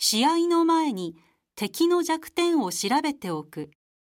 試合の前に敵の弱点を調べておく。